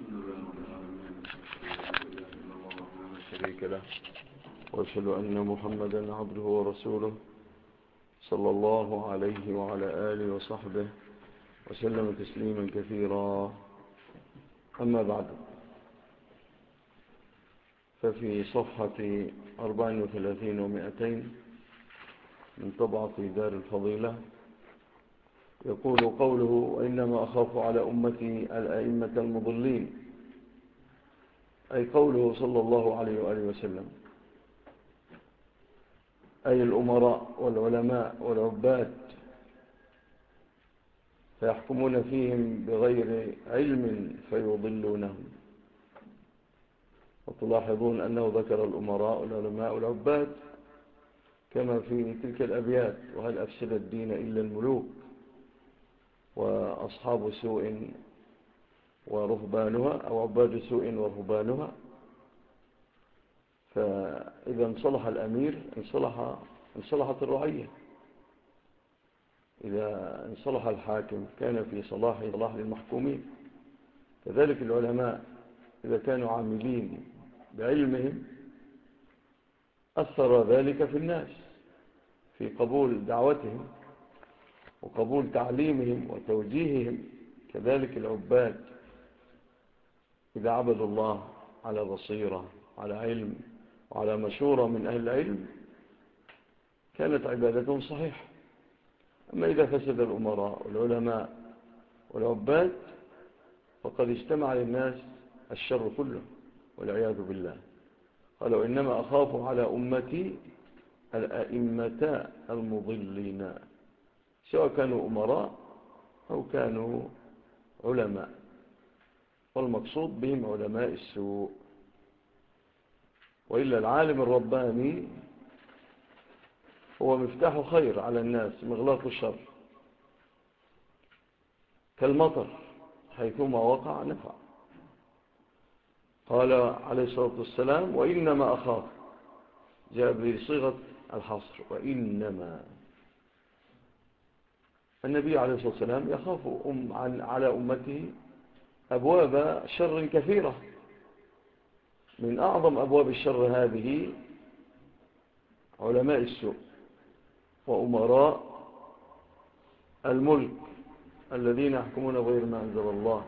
شريك له وأشهد أن محمدا عبده ورسوله صلى الله عليه وعلى آله وصحبه وسلم تسليما كثيرا. أما بعد، ففي صفحة 34 و200 من طبعة دار الفضيلة يقول قوله: وإنما أخاف على أمتي الأئمة المضلين، أي قوله صلى الله عليه وآله وسلم، أي الأمراء والعلماء والعباد، فيحكمون فيهم بغير علم فيضلونهم. وتلاحظون أنه ذكر الأمراء والعلماء والعباد كما في تلك الأبيات: وهل أفسد الدين إلا الملوك وأصحاب سوء ورهبانها، أو عباد سوء ورهبانها. فإذا انصلح الأمير انصلحت الرعية، إذا انصلح الحاكم كان في صلاح للمحكومين. كذلك العلماء إذا كانوا عاملين بعلمهم أثر ذلك في الناس في قبول دعوتهم وقبول تعليمهم وتوجيههم. كذلك العباد إذا عبدوا الله على بصيرة، على علم، وعلى مشورة من أهل العلم، كانت عبادتهم صحيحة. أما إذا فسد الأمراء والعلماء والعباد فقد اجتمع للناس الشر كله والعياذ بالله. قال: وإنما أخاف على أمتي الأئمة المضلين، سواء كانوا أمراء أو كانوا علماء، والمقصود بهم علماء السوء. وإلا العالم الرباني هو مفتاح خير على الناس، مغلاق الشر، كالمطر حيثما وقع نفع. قال عليه الصلاة والسلام: وإنما أخاف، جاء بصيغة الحصر، وإنما. النبي عليه الصلاة والسلام يخاف على أمته أبواب شر كثيرة. من أعظم أبواب الشر هذه علماء السوء وأمراء الملك الذين يحكمون غير ما أنزل الله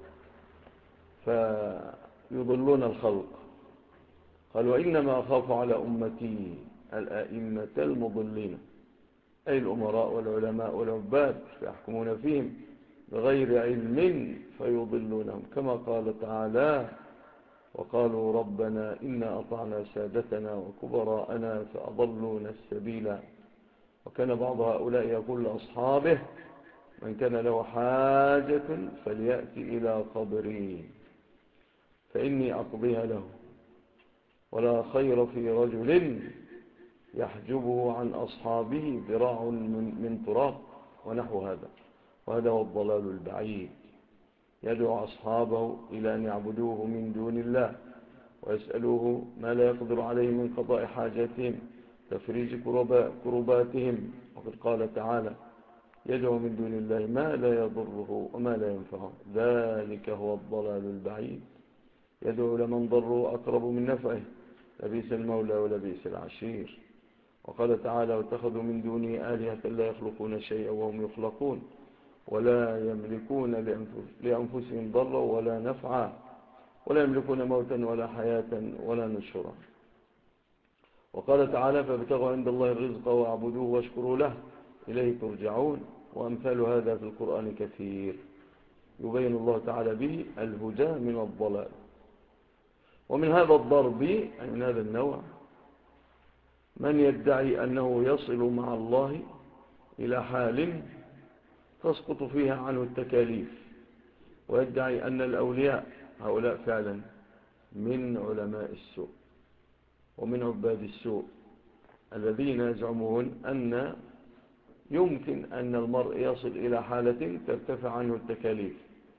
فيضلون الخلق. قال: وإنما أخاف على أمتي الأئمة المضلين، أي الأمراء والعلماء والعباد، فيحكمون فيهم بغير علم فيضلونهم، كما قال تعالى: وقالوا ربنا إنا أطعنا سادتنا وكبراءنا فأضلونا السبيل. وكان بعض هؤلاء يقول لأصحابه: من كان له حاجة فليأتي إلى قبري فإني أقضيها له، ولا خير في رجل يحجبه عن أصحابه ذراع من تراب، ونحو هذا. وهذا هو الضلال البعيد، يدعو أصحابه إلى أن يعبدوه من دون الله ويسألوه ما لا يقدر عليه من قضاء حاجاتهم، تفريج كرباتهم. وقد قال تعالى: يدعو من دون الله ما لا يضره وما لا ينفعه، ذلك هو الضلال البعيد. يدعو لمن ضره أقرب من نفعه، لبئس المولى ولبئس العشير. وقال تعالى: واتخذوا من دونه آلهة لا يخلقون شيئا وهم يخلقون ولا يملكون لأنفسهم ضرا ولا نفعا ولا يملكون موتا ولا حياة ولا نشورا. وقال تعالى: فابتغوا عند الله الرزق واعبدوه واشكروا له إليه ترجعون. وأمثال هذا في القرآن كثير يبين الله تعالى به الهدى من الضلال. ومن هذا الضرب، أي من هذا النوع، من يدعي أنه يصل مع الله إلى حال تسقط فيها عنه التكاليف، ويدعي أن الأولياء هؤلاء فعلا من علماء السوء ومن عباد السوء الذين يزعمون أن يمكن أن المرء يصل إلى حالة ترتفع عنه التكاليف،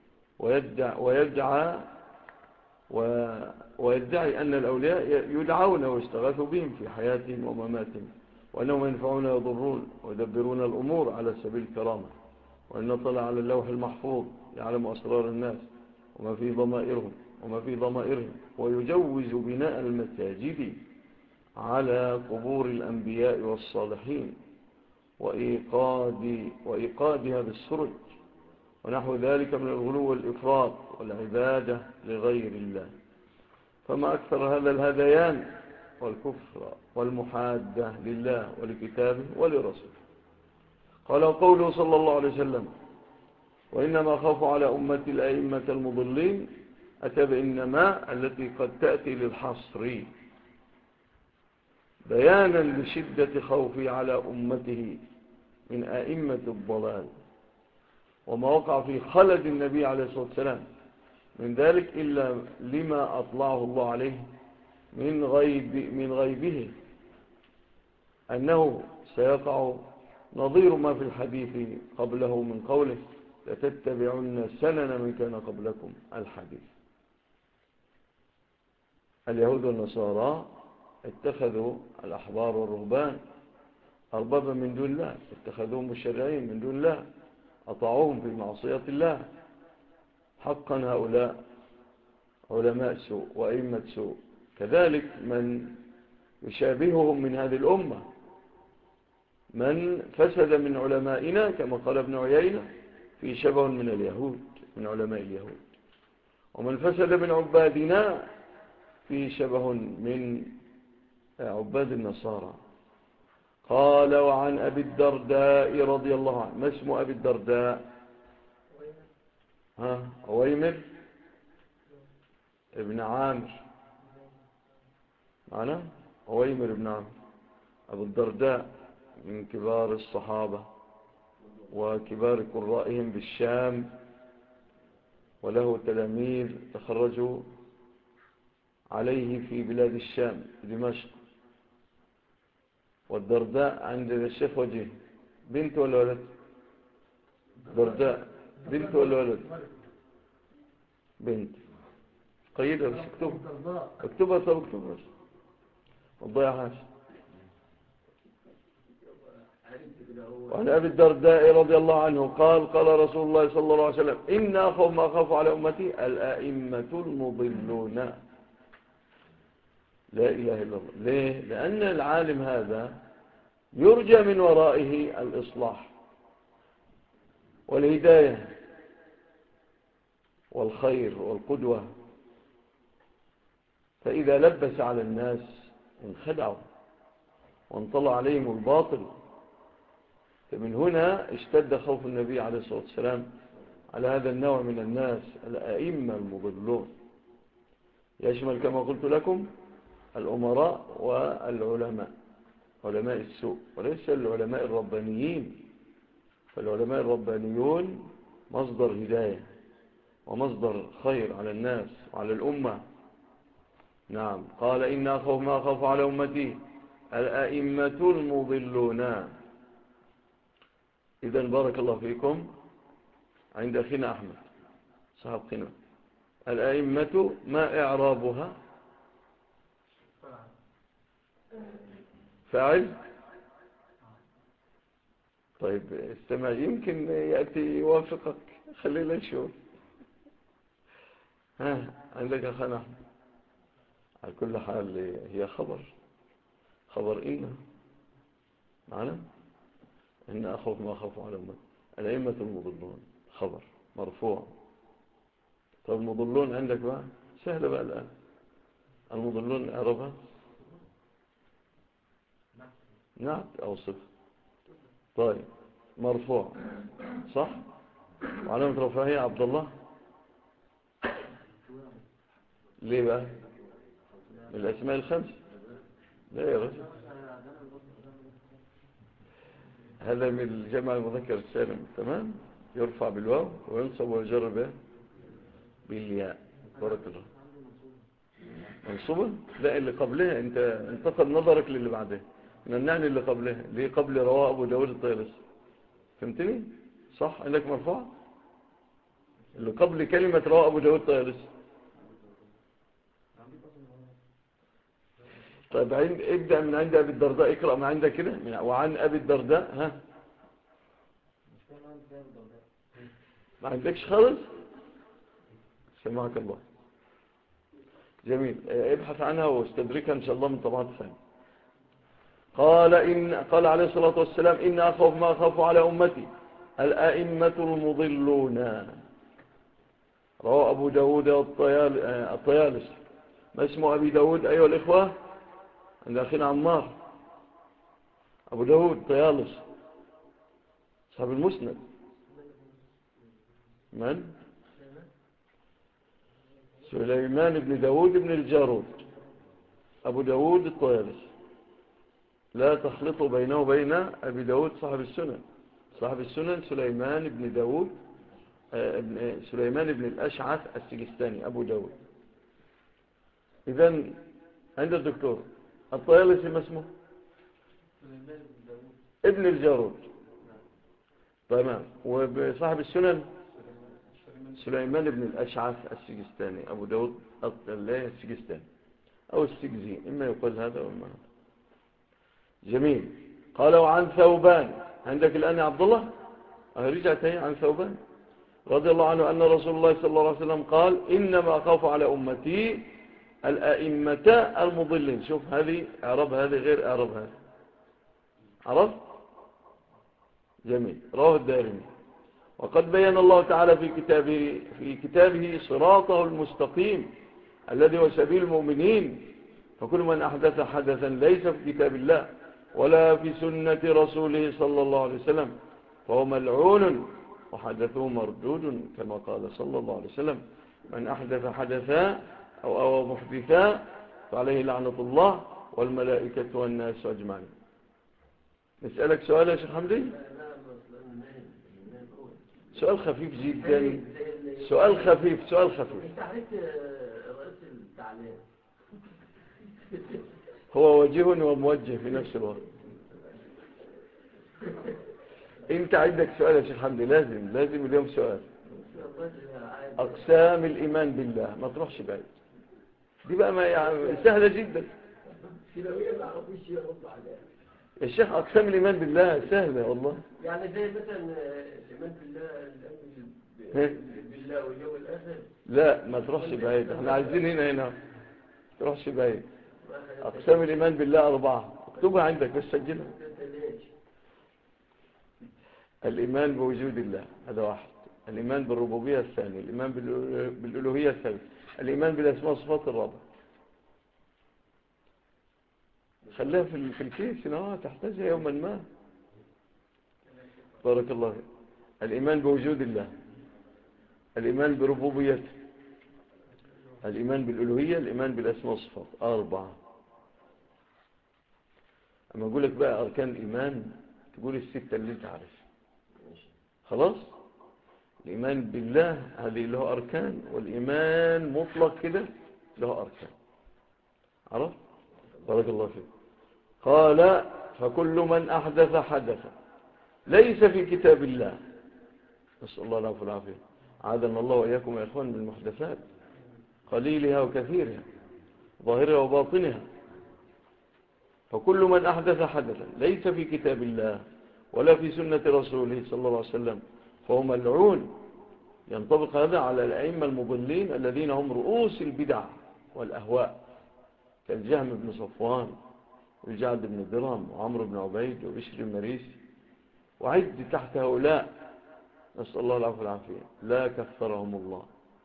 ويدعي أن الأولياء يدعون ويستغاثوا بهم في حياتهم ومماتهم، وأنهم ينفعون ويضرون ويدبرون الأمور على سبيل الكرامة، وأن طلع على اللوح المحفوظ يعلم أسرار الناس، وما في ضمائرهم ويجوز بناء المساجد على قبور الأنبياء والصالحين وإيقادها بالسرج ونحو ذلك من الغلو والإفراط والعبادة لغير الله. فما أكثر هذا الهذيان والكفر والمحادة لله ولكتابه ولرسوله. قال قوله صلى الله عليه وسلم: وإنما خاف على أمتي الأئمة المضلين، أتى بإنما التي قد تأتي للحصر بيانا لشدة خوفي على أمته من أئمة الضلال وما وقع في خلد النبي عليه الصلاة والسلام من ذلك إلا لما أطلعه الله عليه من غيبه أنه سيقع نظير ما في الحديث قبله من قوله: لتتبعن سنن من كان قبلكم. الحديث. اليهود والنصارى اتخذوا الأحبار والرهبان أربابا من دون الله، اتخذوهم مشرعين من دون الله، أطاعوهم في معصية الله. حقا هؤلاء علماء سوء وأئمة سوء. كذلك من يشابههم من هذه الأمة، من فسد من علمائنا كما قال ابن عيينة في شبه من اليهود، من علماء اليهود. ومن فسد من عبادنا في شبه من عباد النصارى. قال: وعن أبي الدرداء رضي الله عنه. ما اسم أبي الدرداء؟ عويمر ابن عامر. معنا عويمر ابن عامر. أبو الدرداء من كبار الصحابة وكبار قرائهم بالشام، وله تلاميذ تخرجوا عليه في بلاد الشام في دمشق. والدرداء عند الشيخ وجيه بنت ولا ولد؟ درداء بنت ولا ولد؟ بنت. قيدها بس اكتبها. طب اكتبها ما تضيعهاش. وعن أبي الدرداء رضي الله عنه قال: قال رسول الله صلى الله عليه وسلم: إن أخاف ما أخاف على أمتي الآئمة المضلون. لا إله إلا الله. ليه؟ لأن العالم هذا يرجى من ورائه الإصلاح والهداية والخير والقدوة، فإذا لبس على الناس انخدعوا وانطلع عليهم الباطل. فمن هنا اشتد خوف النبي عليه الصلاة والسلام على هذا النوع من الناس الأئمة المضلون، يشمل كما قلت لكم الأمراء والعلماء، علماء السوء، وليس العلماء الربانيين. فالعلماء الربانيون مصدر هداية ومصدر خير على الناس وعلى الأمة. نعم. قال: إن أخاف ما أخاف على أمتي الأئمة المضلون. إذن بارك الله فيكم. عند أخينا أحمد صاحب قنا، الأئمة ما إعرابها؟ فاعل. طيب استمع، يمكن يأتي يوافقك. خلينا نشوف. عندك أخانا أحمد. على كل حال هي خبر إن معنا إن أخاف ما أخاف على أمتي الأئمة المضلون، خبر مرفوع. طب المضلون عندك بقى سهلة بقى الآن. المضلون أعربها نعت أو صفة. طيب مرفوع صح، وعلامة رفعه عبد الله. ليه بقى؟ من الأسماء الخمس. لا يا رجل، هذا من الجمع المذكر السالم. تمام. يرفع بالواو وينصب ويجر به بالياء. بارك الله. منصوبة؟ لا، اللي قبلها انت انتقل نظرك للي بعدها. نعني اللي قبلها اللي قبل رواه ابو داود الطيالسي. فهمتني صح؟ انك مرفوع اللي قبل كلمة رواه ابو داود الطيالسي. طيب ابدأ من عند ابي الدرداء. اقرأ ما عندك كده. وعن ابي الدرداء. ما عندكش خالص. سمعك الله. جميل. ابحث عنها واستدركها إن شاء الله من طبعات ثانية. قال عليه الصلاة والسلام: إن أخاف ما أخاف على أمتي الأئمة المضلون. رواه أبو داود الطيالس. ما اسمه أبي داود أيها الإخوة؟ عند أخينا عمار. أبو داود طيالس صاحب المسند. من؟ سليمان بن داود بن الجارود. أبو داود الطيالس. لا تخلطوا بينه وبين أبي داود صاحب السنن. صاحب السنن سليمان بن داود سليمان بن الأشعث السجستاني أبو داود. إذن عند الدكتور الطيالسي ما اسمه؟ سليمان بن داود ابن الجارود. تمام. وصاحب السنن سليمان بن الأشعث السجستاني أبو داود السجستاني أو السجزي، إما يقال هذا وإما هذا. جميل. قال: وعن ثوبان. عندك الآن يا عبد الله؟ رجعت هي عن ثوبان رضي الله عنه أن رسول الله صلى الله عليه وسلم قال: إنما أخاف على أمتي الأئمة المضلين. شوف هذه أعرب، هذه غير أعرب هذه. عرف؟ جميل. رواه الدارمي. وقد بين الله تعالى في كتابه صراطه المستقيم الذي هو سبيل المؤمنين. فكل من أحدث حدثا ليس في كتاب الله ولا في سنة رسوله صلى الله عليه وسلم فهو ملعون وحدثه مردود، كما قال صلى الله عليه وسلم: من أحدث حدثا أو محدثا فعليه لعنة الله والملائكة والناس أجمعين. نسألك سؤال يا شيخ حمدي. سؤال خفيف جدا. سؤال خفيف. هو وجيه وموجه في نفس الوقت. انت عندك سؤال يا شيخ حمدي، لازم اليوم سؤال. اقسام الايمان بالله، ما تروحش بعيد. دي بقى ما يعني سهله جدا يا شيخ. اقسام الايمان بالله سهله والله. يعني زي مثلا الايمان بالله واليوم الاخر. لا ما تروحش بعيد، احنا عايزين هنا تروحش بعيد. اقسام الايمان بالله 4. اكتبها عندك بس سجلها. الإيمان بوجود الله هذا 1. الإيمان بالربوبية 2. الإيمان بالألوهية 3. الإيمان بالأسماء والصفات 4. خليها في الكيس تحتاجها يوما ما. بارك الله فيك. الإيمان بوجود الله، الإيمان بربوبيته، الإيمان بالألوهية، الإيمان بالأسماء والصفات 4. أما أقول لك بقى أركان الإيمان تقول 6 اللي انت عارف. خلاص. الإيمان بالله هذه له أركان، والإيمان مطلق كده له أركان. عرف؟ بارك الله فيك. قال: فكل من أحدث حدثا ليس في كتاب الله. نسأل الله العفو والعافية. عاذنا الله وإياكم يا إخوان من المحدثات قليلها وكثيرها ظاهرها وباطنها. فكل من أحدث حدثا ليس في كتاب الله ولا في سنة رسوله صلى الله عليه وسلم فهو ملعون. ينطبق هذا على الأئمة المضلين الذين هم رؤوس البدع والأهواء، كالجهم بن صفوان والجعد بن درهم وعمرو بن عبيد وبشر المريسي وعد تحت هؤلاء. نسأل الله العفو والعافية. لا كثرهم الله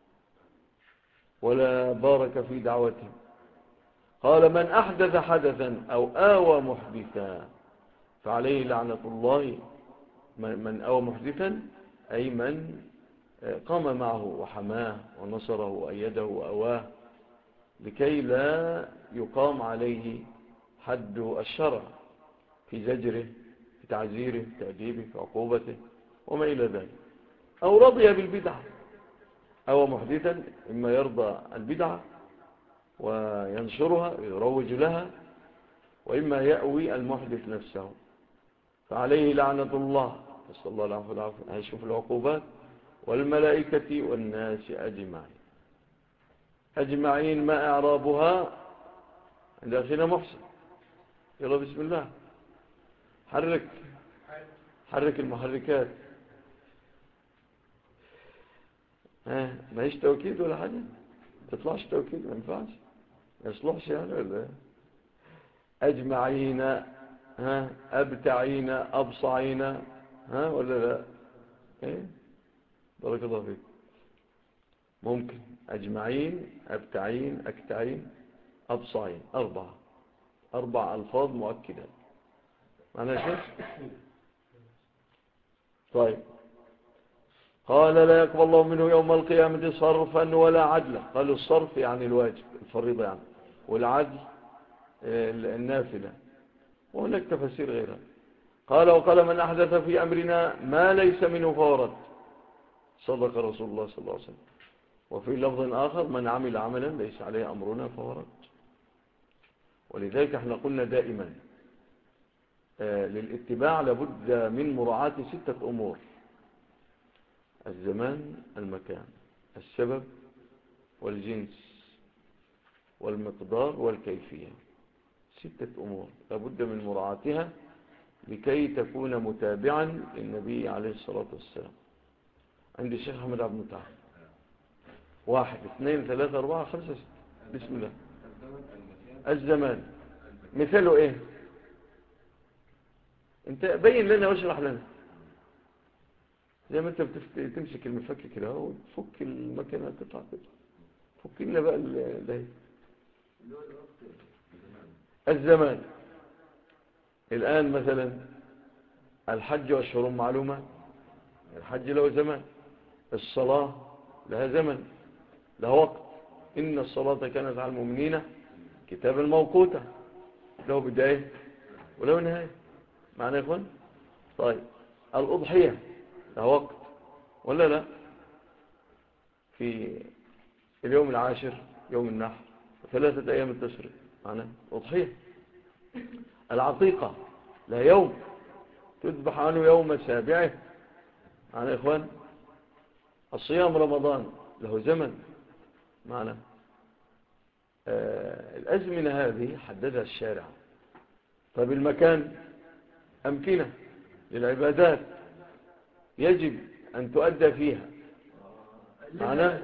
ولا بارك في دعوتهم. قال: من أحدث حدثا أو آوى محدثا فعليه لعنة الله. من آوى محدثا أي من قام معه وحماه ونصره وأيده وأواه لكي لا يقام عليه حد الشرع في زجره، في تعزيره، في تأديبه، في عقوبته وما إلى ذلك. أو رضي بالبدعة. أو محدثا إما يرضى البدعة وينشرها ويروج لها، وإما يأوي المحدث نفسه فعليه لعنة الله. نسأل الله العفو والعافية. هيشوف العقوبات. والملائكة والناس أجمعين. ما إعرابها؟ عند أخينا محسن. يلا بسم الله. حرك المحركات. ما هيش توكيد ولا حاجة، تطلعش توكيد، ما ينفعش، ما يصلحش يعني ولا أجمعين، أبتعين، أبصعين، ولا لا؟ بارك الله فيك. ممكن أجمعين، أبتعين، أكتعين، أبصعين، أربع ألفاظ مؤكدة معنى شيء. طيب قال لا يقبل الله منه يوم القيامة صرفا ولا عدلا. قالوا الصرف يعني الواجب الفريضة يعني، والعدل النافلة، وهناك تفسير غيرها. قال وقال من أحدث في أمرنا ما ليس منه فورد. صدق رسول الله صلى الله عليه وسلم. وفي لفظ آخر من عمل عملا ليس عليه أمرنا فورد. ولذلك احنا قلنا دائما للاتباع لابد من مراعاة 6 أمور: الزمان، المكان، السبب، والجنس، والمقدار، والكيفية. 6 أمور لابد من مراعاتها لكي تكون متابعا للنبي عليه الصلاة والسلام. عندي الشيخ أحمد عبد المتعب. 1 2 3 4 5 6. بسم الله. الزمان مثاله ايه؟ انت بين لنا واشرح لنا. زي ما انت تمسك المفك كده وتفك المكنه قطعه قطعه، فك لنا بقى ده. الزمان الان مثلا الحج والشهور معلومه، الحج له زمان، الصلاه لها زمن، لها وقت. ان الصلاه كانت على المؤمنين كتابا موقوتا، له بدايه وله نهايه. معنى يا اخوان؟ طيب الاضحيه لها وقت ولا لا؟ في اليوم العاشر يوم النحر 3 أيام التشريق معناه أضحية. العقيقة لا يوم، تذبح عنه يوم سابعه معناه يا إخوان. الصيام رمضان له زمن معناه. الأزمنة هذه حددها الشارع. طيب المكان أمكنة للعبادات يجب أن تؤدى فيها معناه.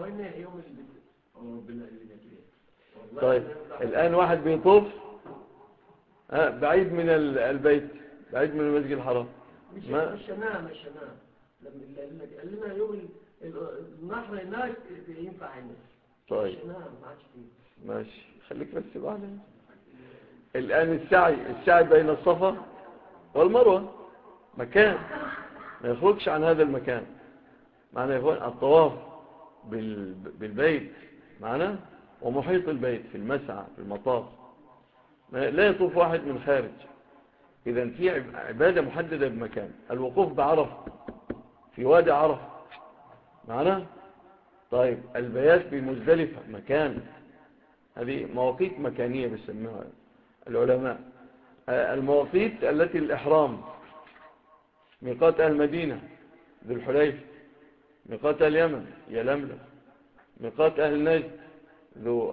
طيب الآن واحد بيطوف بعيد من البيت، بعيد من المسجد الحرام، مش هنام قال لنا يوم النحر هناك ينفع هنا. طيب مش هنام ما عادش فيه. ماشي خليك بس بعد. الآن السعي بين الصفا والمروة مكان ما يخرجش عن هذا المكان معنى يكون الطواف بالبيت معنى، ومحيط البيت في المسعى في المطاف لا يطوف واحد من خارج. إذن في عبادة محددة بمكان. الوقوف بعرف في وادي عرف معنى. طيب البيات بمزدلفة مكان، هذه مواقيت مكانية بيسموها العلماء. المواقيت التي الإحرام: ميقات أهل المدينة ذو الحليفة، ميقات أهل اليمن يلملم، ميقات أهل نجد ذو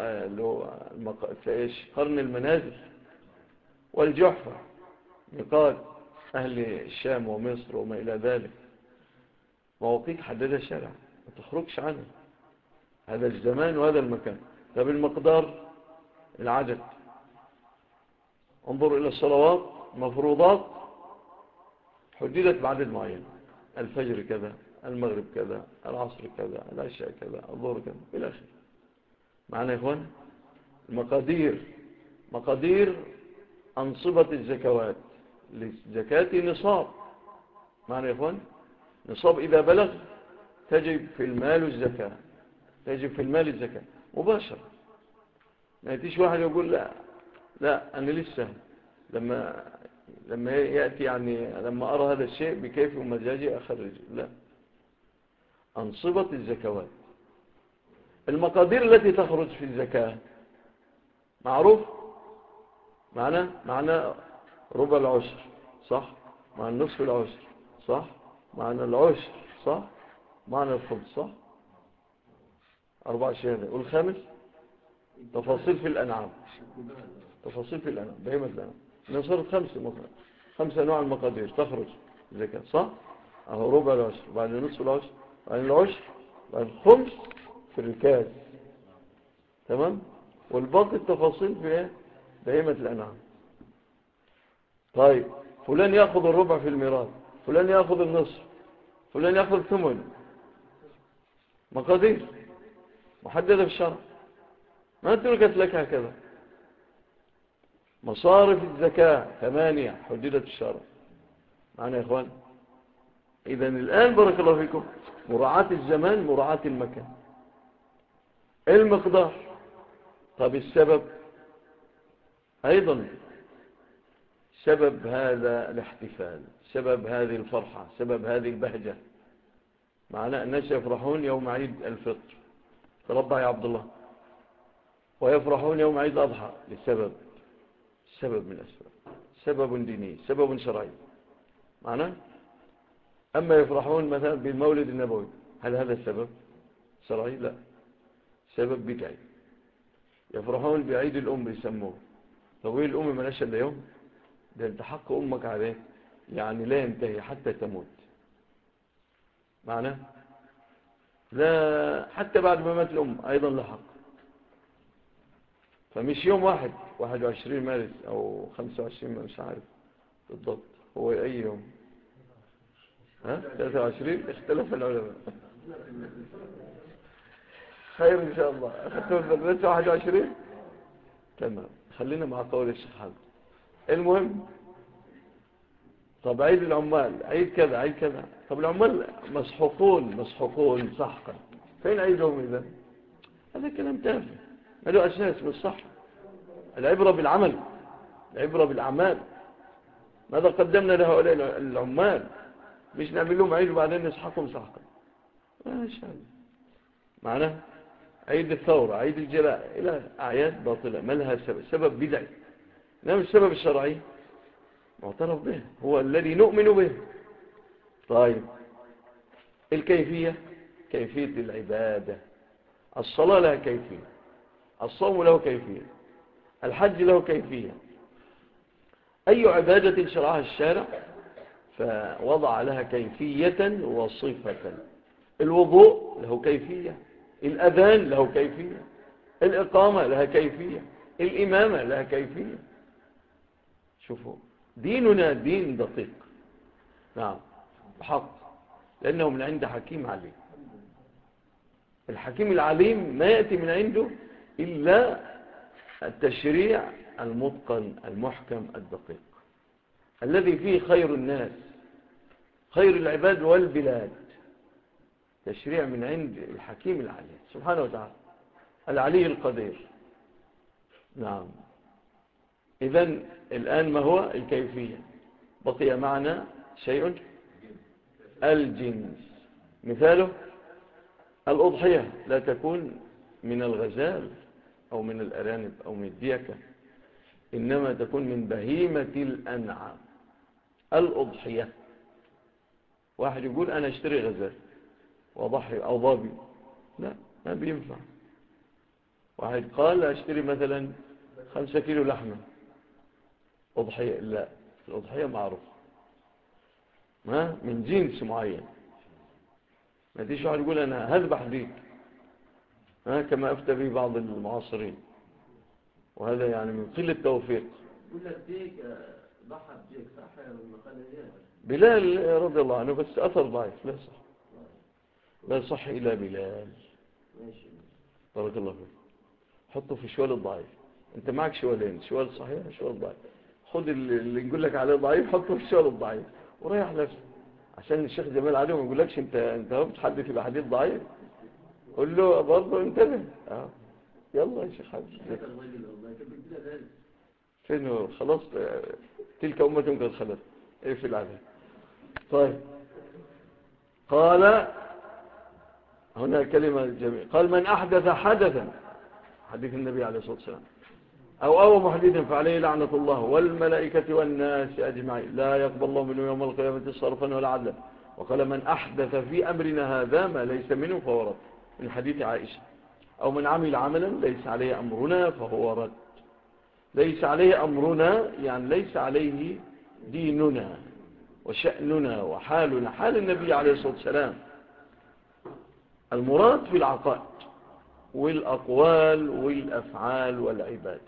قرن المنازل، والجحفة ميقات أهل الشام ومصر وما إلى ذلك. مواقيت حددها الشارع ما تخرجش عنها، هذا الزمان وهذا المكان. طب المقدار العدد، انظر إلى الصلوات مفروضات حددت بعدد معين: الفجر كذا، المغرب كذا، العصر كذا، العشاء كذا، الظهر كذا إلى آخره. معنا يا إخوان؟ مقادير أنصبة الزكوات للزكاة نصاب. معنا يا إخوان؟ نصاب إذا بلغ تجب في المال الزكاة، تجب في المال الزكاة مباشرة. ما يأتيش واحد يقول لا أنا لسه لما يأتي يعني لما أرى هذا الشيء بكيف ومزاجي أخرج. لا، أنصبة الزكوات. المقادير التي تخرج في الزكاة معروف معنا ربع العشر صح، مع النصف العشر صح، معنا العشر صح، معنا الخمس صح، 4 شهادة. والخامس تفاصيل في الأنعام، تفاصيل في الأنعام بهيمة الأنعام. صارت 5 أنواع المقادير تخرج زكاة صح. أهو ربع العشر، بعد نصف العشر، بعد العشر، الخمس في الركاز، تمام، والباقي التفاصيل في ايه؟ بهيمة الأنعام. طيب فلان يأخذ الربع في الميراث، فلان يأخذ النصف، فلان يأخذ ثمن. مقادير محددة في الشرع، ما تركت لك هكذا. مصارف الزكاة 8 حددت في الشرع. معنا يا إخوان؟ إذن الآن بارك الله فيكم، مراعاة الزمان، مراعاة المكان، المقدار. طب السبب أيضا، سبب هذا الاحتفال، سبب هذه الفرحة، سبب هذه البهجة. معنا الناس يفرحون يوم عيد الفطر، تربع يا عبد الله، ويفرحون يوم عيد الأضحى لسبب، سبب من الأسباب، سبب ديني، سبب شرعي. معنا؟ أما يفرحون مثلا بالمولد النبوي، هل هذا السبب شرعي؟ لا، سبب بدعي. يفرحون بعيد الأم يسموه، طب ايه الأم ملاش إلا يوم؟ ده انت حق أمك عليك يعني لا ينتهي حتى تموت. معنا؟ لا، حتى بعد ما مات الأم أيضا له حق. فمش يوم واحد، 21 مارس أو 25 مش عارف بالضبط هو أي يوم، 23 اختلف العلماء. خير إن شاء الله. أخذتوا البلد 21 تمام، خلينا مع قول الشيخ حمد. المهم، طب عيد العمال، عيد كذا، عيد كذا، طب العمال مسحوقون سحقا، فين عيدهم إذن؟ هذا كلام تافه، ما له أساس، مش صح. العبرة بالعمل، العبرة بالأعمال. ماذا قدمنا لهؤلاء العمال؟ مش نعمل لهم عيد وبعدين نسحقهم سحقا، ما شاء الله. معناه عيد الثورة، عيد الجلاء، إلى أعياد باطلة ما لها سبب بدعي. نعم، السبب الشرعي معترف به، هو الذي نؤمن به. طيب الكيفية، كيفية العبادة. الصلاة لها كيفية، الصوم له كيفية، الحج له كيفية. أي عبادة شرعها الشارع فوضع لها كيفية وصفة. الوضوء له كيفية، الأذان له كيفية، الإقامة لها كيفية، الإمامة لها كيفية. شوفوا، ديننا دين دقيق، نعم بحق، لأنه من عند حكيم عليم. الحكيم العليم ما يأتي من عنده إلا التشريع المتقن المحكم الدقيق، الذي فيه خير الناس، خير العباد والبلاد. تشريع من عند الحكيم العليم سبحانه وتعالى، العلي القدير. نعم. إذن الآن ما هو الكيفية؟ بقي معنا شيء، الجنس. مثاله الأضحية لا تكون من الغزال أو من الأرانب أو من الديكة، إنما تكون من بهيمة الأنعام. الأضحية، واحد يقول أنا اشتري غزال وضحي أو ضابي، لا، ما بينفع. واحد قال اشتري مثلا 5 كيلو لحمة أضحية، لا، الأضحية معروف ما من جنس معين. ما تيجي واحد يقول أنا هذبح ديك، كما أفتى به بعض المعاصرين، وهذا يعني من قلة التوفيق. يقول لك ديك ضحى بديك، صح يا المقالة دي؟ بلال رضي الله عنه، بس أثر ضعيف، لا صح، لا صح إلى بلال. ماشي. بارك الله فيك. حطه في شوال الضعيف، انت معك شوالين، شوال صحيح شوال ضعيف. خد اللي نقول لك عليه ضعيف حطه في الشوال الضعيف وريح نفسك، عشان الشيخ جمال عليه ما يقولكش انت هو بتحدث بحديث ضعيف. قول له برضه انتبه. يلا يا شيخ حاج، فين هو؟ خلاص، تلك أمة قد خلت، اقفل عليها. طيب، قال هنا كلمة جميلة، قال من أحدث حدثا، حديث النبي عليه الصلاة والسلام، أو محدث فعليه لعنة الله والملائكة والناس أجمعين، لا يقبل الله منه يوم القيامة صرفا ولا عدلا. وقال من أحدث في أمرنا هذا ما ليس منه فهو رد، من حديث عائشة. أو من عمل عملا ليس عليه أمرنا فهو رد. ليس عليه أمرنا يعني ليس عليه ديننا وشأننا وحالنا، حال النبي عليه الصلاة والسلام. المراد في العقائد والأقوال والأفعال والعبادات.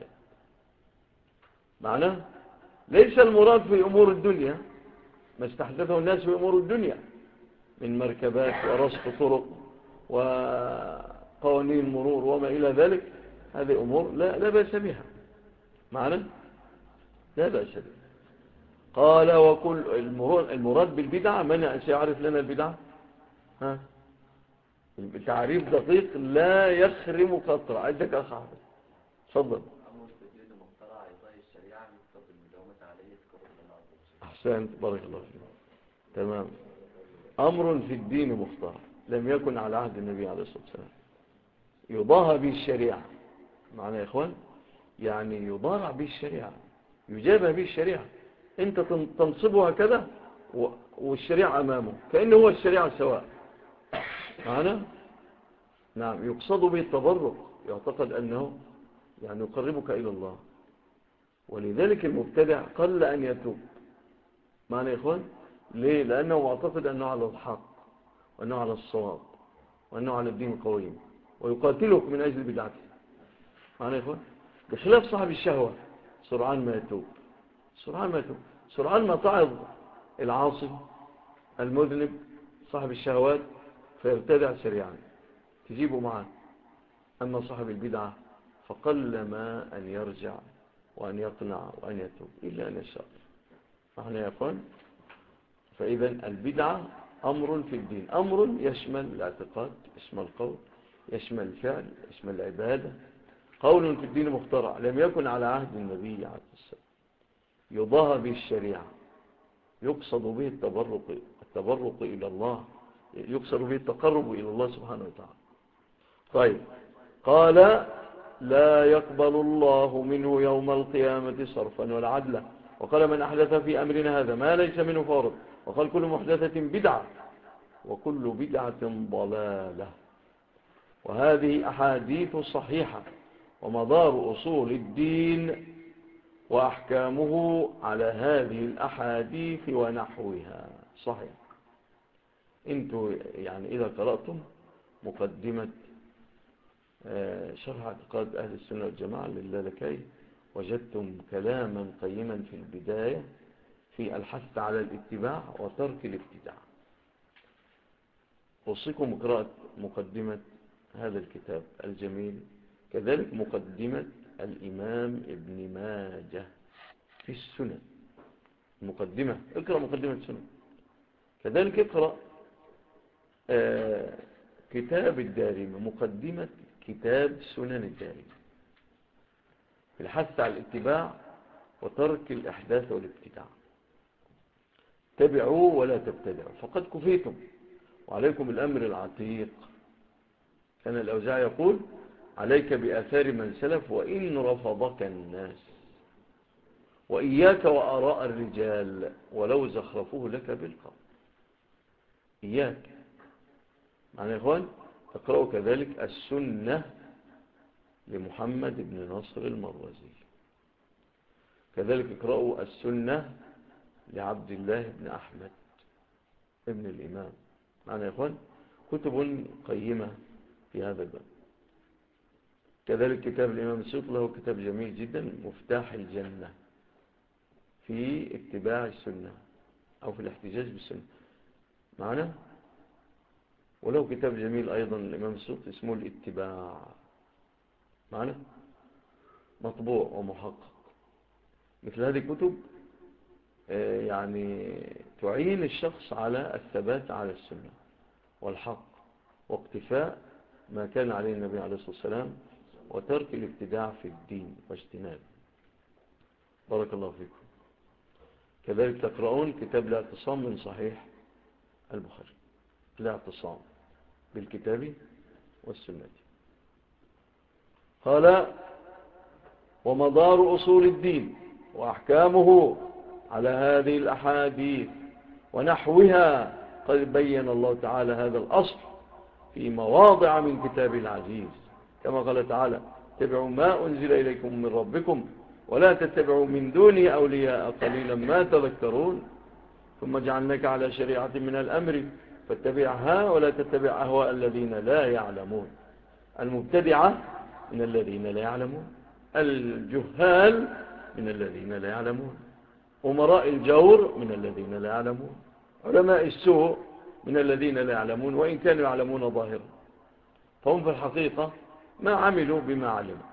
معناه ليس المراد في أمور الدنيا ما استحدثه الناس في أمور الدنيا من مركبات ورصف طرق وقوانين مرور وما إلى ذلك. هذه أمور لا بأس بها. معنى لا بأس بها. قال وكل المراد بالبدعة، من سيعرف لنا البدعة؟ ها، تعريف دقيق لا يخرم قطرة. عندك أخ أحمد، تفضل. أحسنت، بارك الله فيك. تمام. أمر في الدين مختار لم يكن على عهد النبي عليه الصلاة والسلام يضاهى به الشريعة. معنى يا إخوان يعني يضارع به الشريعة، يجابه به الشريعة. أنت تنصبه هكذا والشريعة أمامه كأنه هو الشريعة سواء. معنى نعم يقصد به التبرك، يعتقد أنه يعني يقربك إلى الله. ولذلك المبتدع قل أن يتوب. معنى يا إخوان ليه؟ لأنه معتقد أنه على الحق وأنه على الصواب وأنه على الدين القويم ويقاتلك من أجل بدعته. معنى يا إخوان بخلاف صاحب الشهوة سرعان ما يتوب، سرعان ما تعظ العاصي المذنب صاحب الشهوات فيرتدع سريعا تجيبه معه. أما صاحب البدعة فقل ما أن يرجع وأن يقنع وأن يتوب إلا أن يشاء. معنى يا إخوان فإذا البدعة أمر في الدين، أمر يشمل الاعتقاد، يشمل القول، يشمل الفعل، يشمل العبادة. قول في الدين مخترع لم يكن على عهد النبي عليه السلام يضاهى به الشريعة، يقصد به التبرق إلى الله، يقصد به التقرب إلى الله سبحانه وتعالى. طيب قال لا يقبل الله منه يوم القيامة صرفا ولا عدلا. وقال من أحدث في أمرنا هذا ما ليس منه فارض. وقال كل محدثة بدعة وكل بدعة ضلالة. وهذه أحاديث صحيحة ومدار أصول الدين وأحكامه على هذه الأحاديث ونحوها صحيح. انتوا يعني إذا قرأتم مقدمة شرح اعتقاد أهل السنة والجماعة للالكائي وجدتم كلاما قيما في البداية في الحث على الاتباع وترك الابتداع. أوصيكم قراءة مقدمة هذا الكتاب الجميل، كذلك مقدمة الإمام ابن ماجه في السنن. مقدمة، اقرأ مقدمة السنن. كذلك اقرأ كتاب الدارمي، مقدمة كتاب سنن الدارمي في الحث على الاتباع وترك الإحداث والابتداع. تبعوا ولا تبتدعوا فقد كفيتم وعليكم الأمر العتيق. كان الأوزاعي يقول عليك بآثار من سلف وإن رفضك الناس، وإياك وآراء الرجال ولو زخرفوه لك بالقول. إياك. معنى يا إخوان تقرأوا كذلك السنة لمحمد بن نصر المروزي. كذلك اقرأوا السنة لعبد الله بن أحمد ابن الإمام. معنى يا إخوان كتب قيمة في هذا الباب. كذلك كتاب الإمام السيوطي له كتاب جميل جدا مفتاح الجنة في اتباع السنة أو في الاحتجاج بالسنة. معنا ولو كتاب جميل أيضا الإمام السيوطي اسمه الاتباع. معنا مطبوع ومحقق. مثل هذه الكتب يعني تعين الشخص على الثبات على السنة والحق واقتفاء ما كان عليه النبي عليه الصلاة والسلام وترك الابتداع في الدين واجتنابه. بارك الله فيكم. كذلك تقرؤون كتاب الاعتصام من صحيح البخاري، الاعتصام بالكتاب والسنة. قال ومدار أصول الدين وأحكامه على هذه الأحاديث ونحوها قد بين الله تعالى هذا الأصل في مواضع من كتاب العزيز كما قال تعالى اتبعوا ما أنزل إليكم من ربكم ولا تتبعوا من دونه أولياء قليلا ما تذكرون ثم جعلناك على شريعة من الأمر فاتبعها ولا تتبع أهواء الذين لا يعلمون. المبتدعة من الذين لا يعلمون، الجهال من الذين لا يعلمون، أمراء الجور من الذين لا يعلمون، علماء السوء من الذين لا يعلمون وإن كانوا يعلمون ظاهرا، فهم في الحقيقة ما عملوا بما علموا.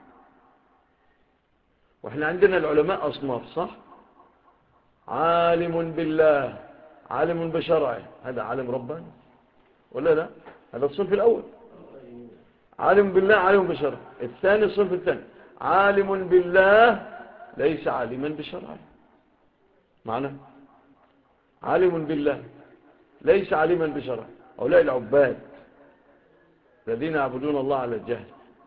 وإحنا عندنا العلماء أصناف، صح؟ عالم بالله، عالم بشرعه، هذا عالم رباني ولا لا؟ هذا الصنف الأول، عالم بالله عالم بشرعه. الثاني الصنف الثاني عالم بالله ليس عالما بشرعه. معنى عالم بالله ليس عالما بشرعه، هؤلاء العباد الذين يعبدون الله على الجهل.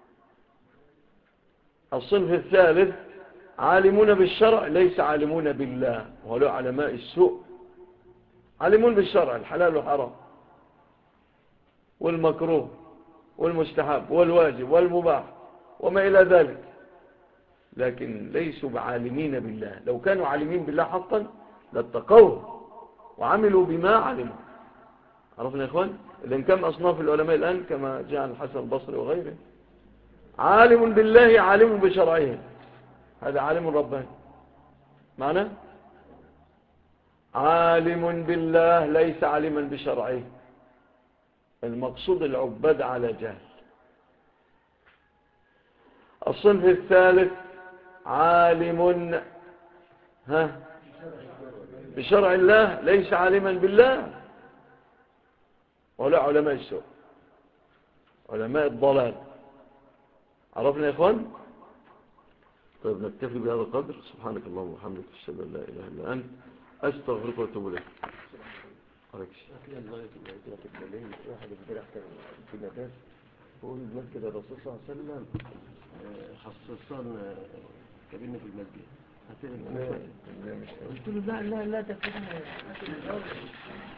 الصنف الثالث عالمون بالشرع ليس عالمون بالله، وهؤلاء علماء السوء، عالمون بالشرع، الحلال والحرام والمكروه والمستحب والواجب والمباح وما إلى ذلك، لكن ليسوا بعالمين بالله. لو كانوا عالمين بالله حقا لاتقوه وعملوا بما علموا. عرفنا يا إخوان؟ إذن كم أصناف العلماء الآن كما جاء عن الحسن البصري وغيره؟ عالم بالله عالم بشرعه، هذا عالم رباني. معنى عالم بالله ليس عالما بشرعه، المقصود العباد على جهل. الصنف الثالث عالم بشرع الله ليس عالما بالله، ولا علماء السوء، علماء الضلال. عرفنا يا إخوان؟ طيب نكتفي بهذا القدر. سبحانك اللهم وبحمدك أشهد أن لا إله إلا أنت أستغفرك وأتوب إليك. واحد امبارح كان في مدرسة بقول مسجد الرسول صلى الله عليه وسلم خصصان كابينة في المسجد. قلت له لا لا لا ده كده